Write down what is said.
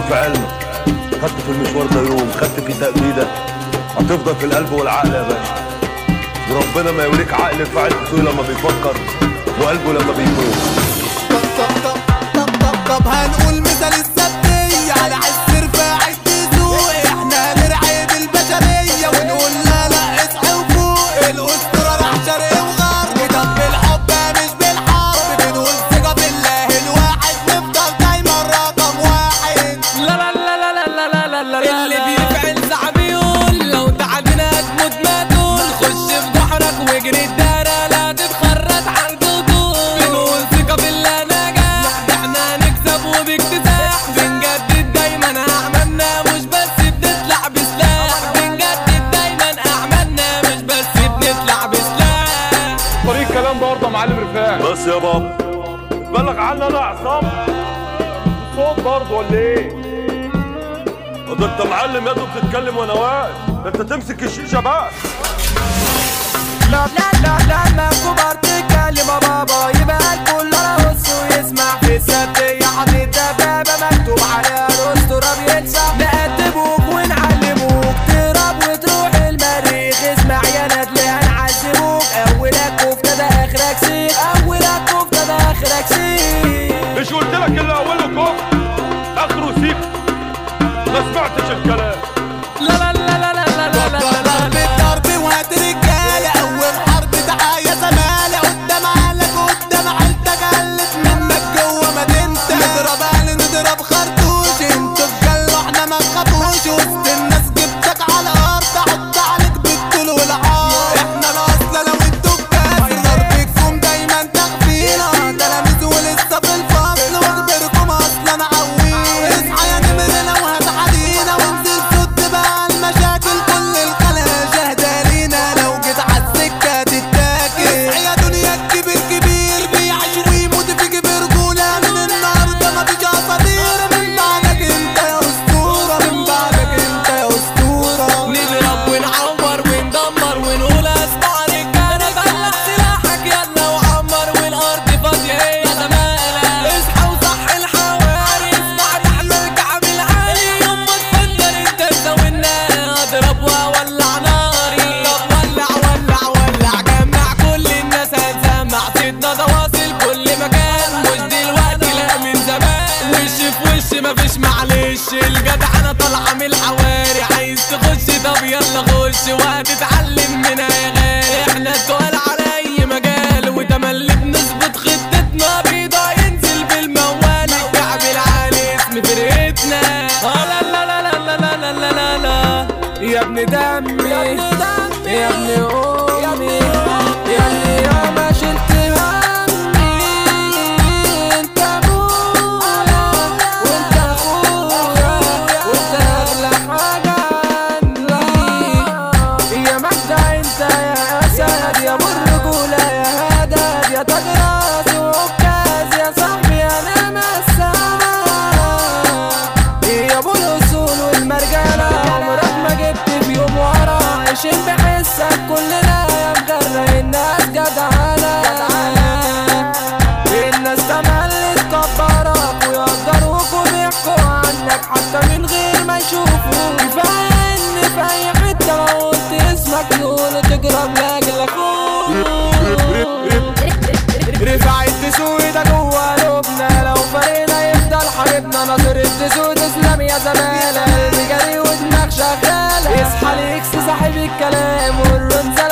في علمك، خدت في المشوار ده يوم، خدت فيه تأبيدة، هتفضل في القلب والعقل يا باشا. وربنا ما يوريك عقل في عيلته لما بيفكر وقلبه لما بيكون. طب هنقول مثال السبتية على حس رفاعي الدسوق، احنا نرعب البشرية ونقول لا لا اصحى وفوق. الأسطورة راح شرق وغرب، طب بالحب مش بالحرب، بنقول ثقة بالله الواحد، نفضل دايما رقم واحد. لا لا لا لا لا لا لا لا لا اللي بيفعل صعب يقول، لو تعبنا تموت ما تقول، خش في بحرك واجري الدارة لا تتخرج على الجدول. بنقول ثقة بالله نجاح، احنا نكسب وباكتساح، بنجدد دايما اعمالنا مش بس بنطلع بسلاح، بنجدد دايما اعمالنا مش بس بنطلع بسلاح. طريق الكلام برضه يا معلم رفاعي. بس يا بابا بلغ عني انا عصام الصوت برضه ولا ايه؟ ده انت معلم يا دوب بتتكلم وانا واقف، ده انت تمسك الشيشه بقى. لا لا لا لا لا كبار تتكلم يا بابا، يبقى الكل رقص ويسمع في السبتية، حاطط دبابة مكتوب عليها الأسطورة بينسى. نقدموك ونعلموك تهرب وتروح المريخ، اسمع يا ندل هنعذبوك، أولك كفتة ده آخرك سيخ، أولك كفتة ده آخرك سيخ. مش قلت لك اللي اوله كفر اخره سيف؟ ما سمعتش الكلام. لا لا لا لا لا لا لا لا ضرب الضرب وهات رجالة، أول حرب تعايا زمالة، قدام أهلك قدام عيلتك قلت منك جوا مدينتك. نضرب أهل نضرب خرطوش، انتوا بجلوا احنا ما نخافوش، وسط الناس جبتك على الأرض، أحط عليك بالطول والعار. احنا الأصل لو انتوا بكاس، ضربكم دايما تغفيلة، تلاميذ ولسه في الفصل، واخبركم أصلا عويل. اصحى يا نمر لو هتعدينا، وانزل صد بقى المشاكل، كل الخلايا شاهدة لينا، لو جيت عالسكة تتاكل. اصحى يا دنيا الكبير كبير، بيعيش ويموت فيك برجولة، من النهاردة مفيش أساطير، من بعدك انت يا أسطورة، من بعدك انت يا أسطورة. نضرب ونعور وندمر ونقول اسمع رجالة، طلع سلاحك يلا وعمر، والارض فاضية هي زمالة. اصحى وصح الحواري، اسمع تحت الكعب العالي، يوم ما تفكر انت تساوينا، اضرب واولع ناري. طب ولع ولع ولع، جمع كل الناس هتسمع، صيتنا ده واصل كل مكان، مش دلوقتي لا من زمان. وش في وش مفيش معلش، الجدعنة طالعة من الحواري، عايز تخش طب يلا خش، وهتتعلم منها يا غالي. احنا التقال على اي مجال، وتملي بنظبط خطتنا، بيضا ينزل بالموال، الكعب العالي اسم فرقتنا. لا لا لا لا لا لا لا لا لا يا ابن دمي يا ابن امي، يا ابني يا ما شلت همي، انت ابويا وانت اخويا وانت اغلى حاجه عندي. يا مجدع انت يا اسد، يا ابو الرجوله يا هدد، يا تاج راس وعكاز، يا صاحبي انا مساك، يا ابو الاصول والمرجله، عمرك ما جبت في يوم ورا، عايشين بحسك كلنا، يا مغرق الناس جدعانه. الناس تملت كبرك ويقدروك وبيحكوا عنك حتى من غير ما يشوفوك، كفايه ان في اي حته لو قلت اسمك يقولوا تجرب لاجل اخوك. رفع الدسوق ده جوا قلوبنا، لو فرينا يفضل حبيبنا، ناصر الدسوق تسلم يا زمالة، قلبي جري ودماغ شغالة، اصحى ليكس صاحب الكلام والرنزة